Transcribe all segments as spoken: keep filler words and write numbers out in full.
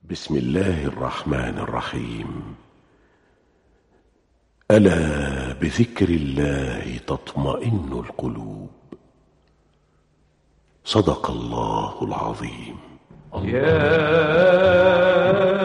بسم الله الرحمن الرحيم. ألا بذكر الله تطمئن القلوب. صدق الله العظيم. يا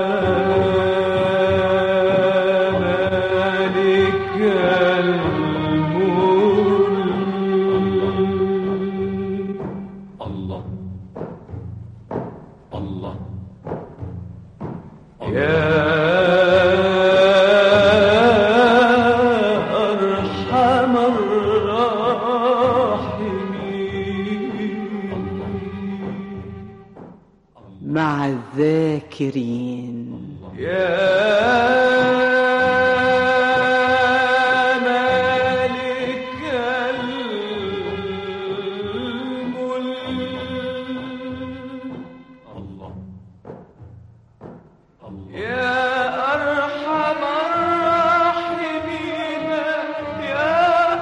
مع الذاكرين. يا مالك الملك. الله يا أرحم الراحمين. يا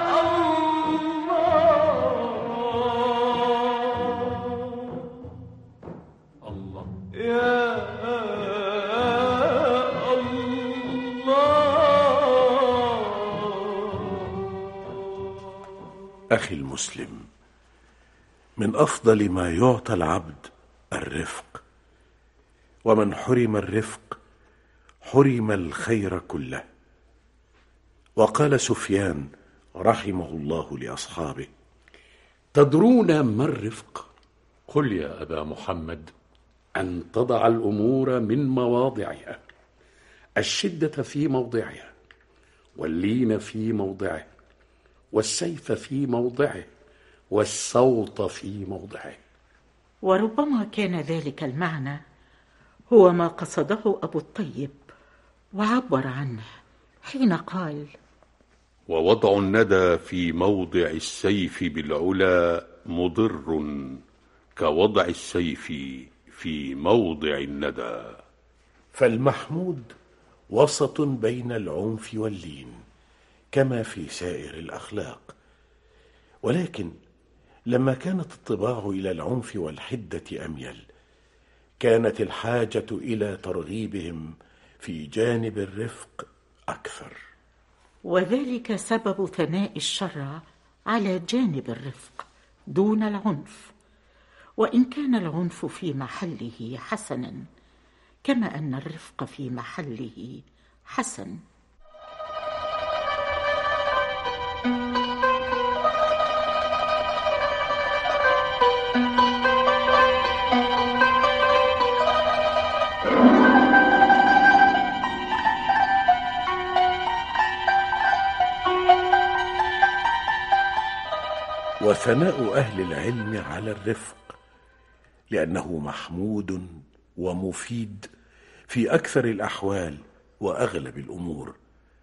الله يا أخي المسلم، من أفضل ما يعطى العبد الرفق، ومن حرم الرفق حرم الخير كله. وقال سفيان رحمه الله لأصحابه: تدرون ما الرفق؟ قل يا أبا محمد: أن تضع الأمور من مواضعها، الشدة في موضعها، واللين في موضعه، والسيف في موضعه، والصوت في موضعه. وربما كان ذلك المعنى هو ما قصده أبو الطيب وعبر عنه حين قال: ووضع الندى في موضع السيف بالعلا مضر كوضع السيف في موضع الندى. فالمحمود وسط بين العنف واللين كما في سائر الأخلاق، ولكن لما كانت الطباع إلى العنف والحدة أميل، كانت الحاجة إلى ترغيبهم في جانب الرفق أكثر. وذلك سبب ثناء الشرع على جانب الرفق دون العنف، وإن كان العنف في محله حسنا، كما أن الرفق في محله حسن. وثناء أهل العلم على الرفق لأنه محمود ومفيد في أكثر الأحوال وأغلب الأمور،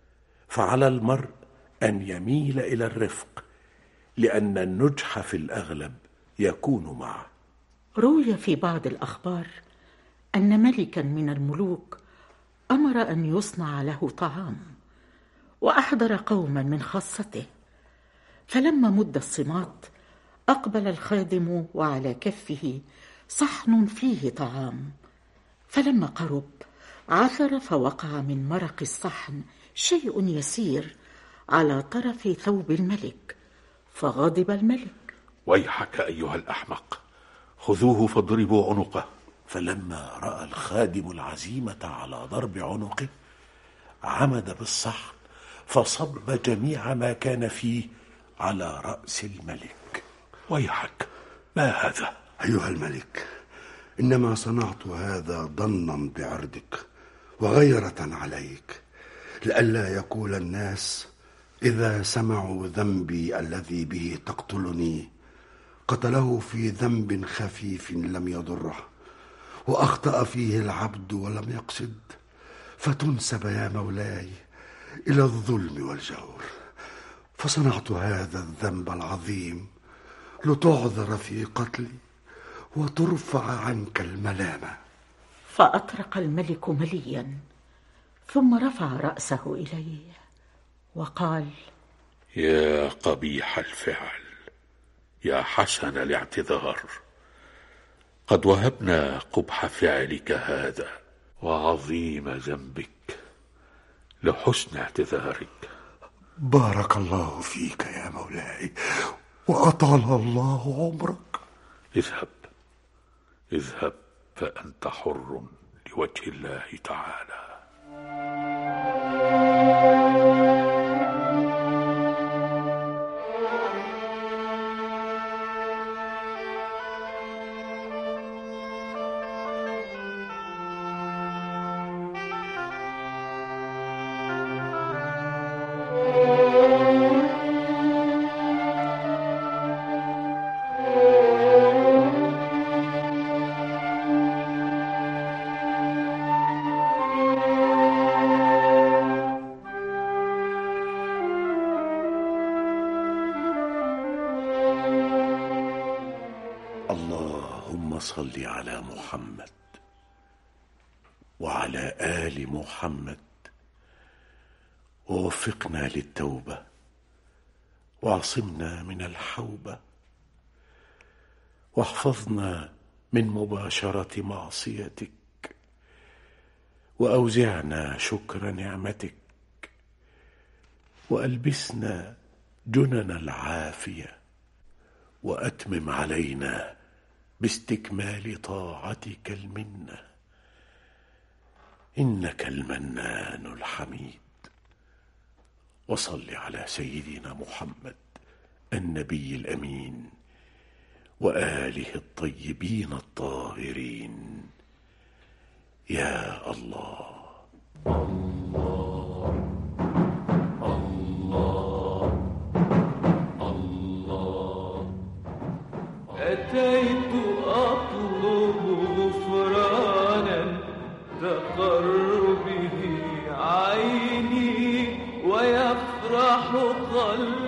فعلى المرء أن يميل إلى الرفق لأن النجح في الأغلب يكون معه. روي في بعض الأخبار أن ملكا من الملوك أمر أن يصنع له طعام، وأحضر قوما من خاصته، فلما مد الصمات أقبل الخادم وعلى كفه صحن فيه طعام، فلما قرب عثر فوقع من مرق الصحن شيء يسير على طرف ثوب الملك، فغضب الملك: ويحك أيها الأحمق، خذوه فاضربوا عنقه. فلما رأى الخادم العزيمة على ضرب عنقه عمد بالصحن فصب جميع ما كان فيه على رأس الملك. ويحك، ما هذا؟ أيها الملك، إنما صنعت هذا ظنا بعرضك وغيرة عليك، لئلا يقول الناس إذا سمعوا ذنبي الذي به تقتلني قتله في ذنب خفيف لم يضره، وأخطأ فيه العبد ولم يقصد، فتنسب يا مولاي إلى الظلم والجور. فصنعت هذا الذنب العظيم لتعذر في قتلي وترفع عنك الملامة. فأطرق الملك مليا، ثم رفع رأسه إليه وقال: يا قبيح الفعل، يا حسن الاعتذار، قد وهبنا قبح فعلك هذا وعظيم ذنبك لحسن اعتذارك. بارك الله فيك يا مولاي، وأطال الله عمرك. اذهب اذهب فأنت حر لوجه الله تعالى. اللهم صل على محمد وعلى آل محمد، ووفقنا للتوبة، واعصمنا من الحوبة، واحفظنا من مباشرة معصيتك، وأوزعنا شكر نعمتك، وألبسنا جنن العافية، وأتمم علينا باستكمال طاعتك المنة، إنك المنان الحميد. وصل على سيدنا محمد النبي الأمين وآله الطيبين الطاهرين. يا الله. الله الله الله. أتيت أطلب غفرانا تقر به عيني ويفرح قلبي